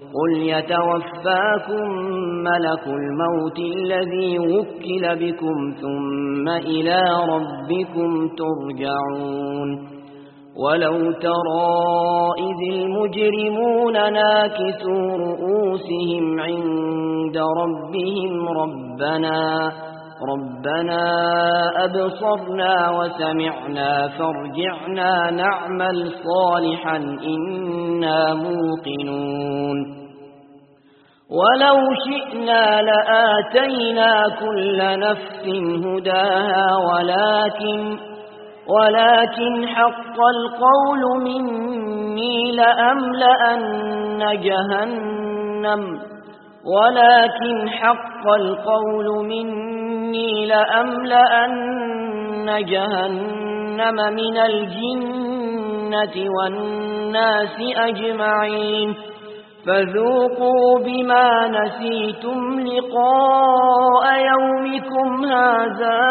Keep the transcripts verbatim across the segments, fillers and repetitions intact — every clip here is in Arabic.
قل يتوفاكم ملك الموت الذي وكل بكم ثم إلى ربكم ترجعون ولو ترى إذ المجرمون ناكسوا رؤوسهم عند ربهم ربنا ربنا أبصرنا وسمعنا فارجعنا نعمل صالحا إنا موقنون ولو شئنا لآتينا كل نفس هداها ولكن ولكن حق القول مني لأملأن جهنم ولكن حق القول مني لأملأن جهنم من الجنة والناس أجمعين فذوقوا بما نسيتم لقاء يومكم هذا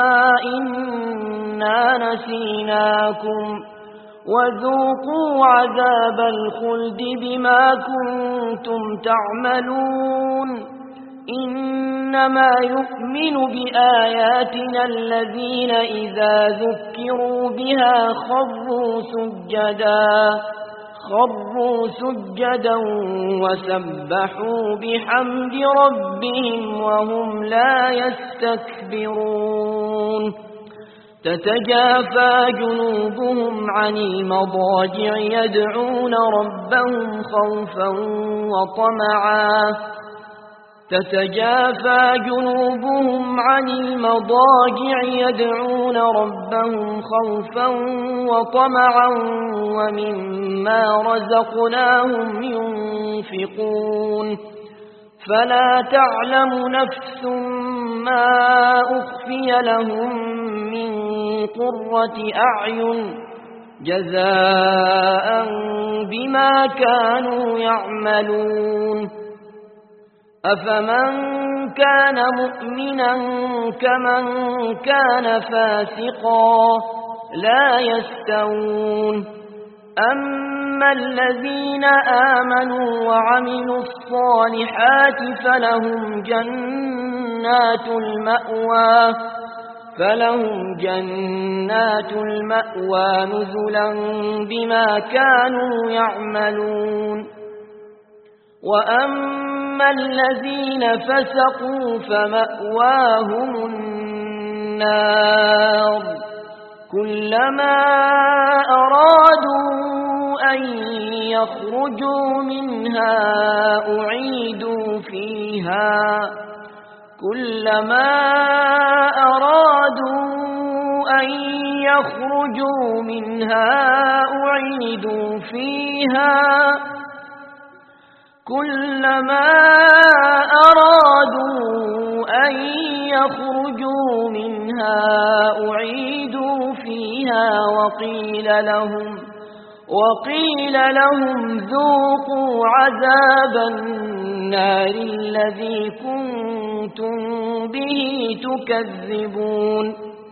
إنا نسيناكم وذوقوا عذاب الخلد بما كنتم تعملون إنما يؤمن بآياتنا الذين إذا ذكروا بها خروا سجدا خروا سجدا وسبحوا بحمد ربهم وهم لا يستكبرون تتجافى جنوبهم عن المضاجع يدعون ربهم خوفا وطمعا تتجافى جنوبهم عن المضاجع يدعون ربهم خوفا وطمعا ومما رزقناهم ينفقون فلا تعلم نفس ما أخفي لهم من قرة أعين جزاء بما كانوا يعملون أفمن كان مؤمنا كمن كان فاسقا لا يستوون أما الذين آمنوا وعملوا الصالحات فلهم جنات المأوى فلهم جنات المأوى نزلا بما كانوا يعملون وأما الذين فسقوا فمأواهم النار كلما أرادوا أن يخرجوا منها أعيدوا فيها كلما أرادوا أن يخرجوا منها أعيدوا فيها كلما أرادوا أن يخرجوا منها أعيدوا فيها وقيل لهم وقيل لهم ذوقوا عذاب النار الذي كنتم به تكذبون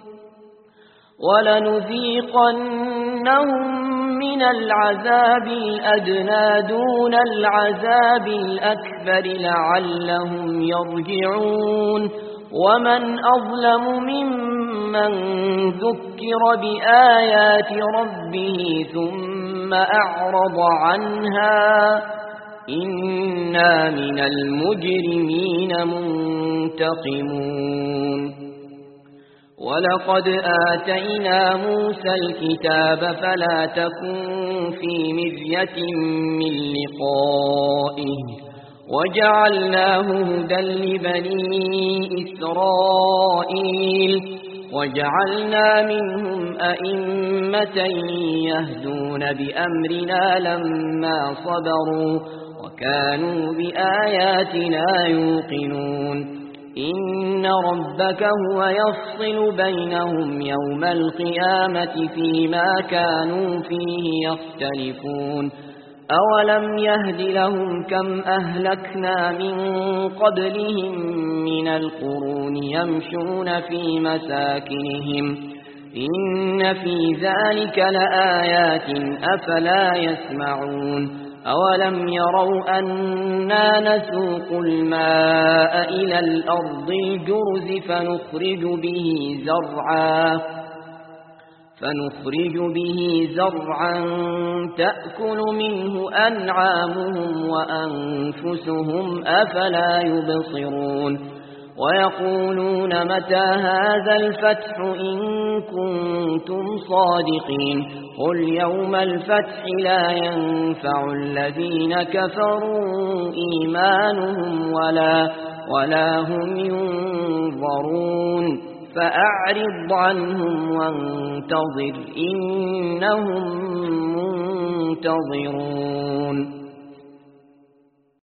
ولنذيقنهم من العذاب الأدنى دون العذاب الأكبر لعلهم يرجعون ومن أظلم ممن ذكر بآيات ربه ثم أعرض عنها إنا من المجرمين منتقمون ولقد آتينا موسى الكتاب فلا تكن في مرية من لقائه وجعلناه هدى لبني إسرائيل وجعلنا منهم أئمة يهدون بأمرنا لما صبروا وكانوا بآياتنا يوقنون إن ربك هو يفصل بينهم يوم القيامة فيما كانوا فيه يختلفون أولم يهد لهم كم أهلكنا من قبلهم من القرون يمشون في مساكنهم إن في ذلك لآيات أفلا يسمعون أولم يروا أنا نسوق الماء إلى الأرض الجرز فنخرج به زرعا فنخرج به زرعا تأكل منه أنعامهم وأنفسهم أفلا يبصرون ويقولون متى هذا الفتح إن كنتم صادقين قل يوم الفتح لا ينفع الذين كفروا إيمانهم ولا, ولا هم ينظرون فأعرض عنهم وانتظر إنهم منتظرون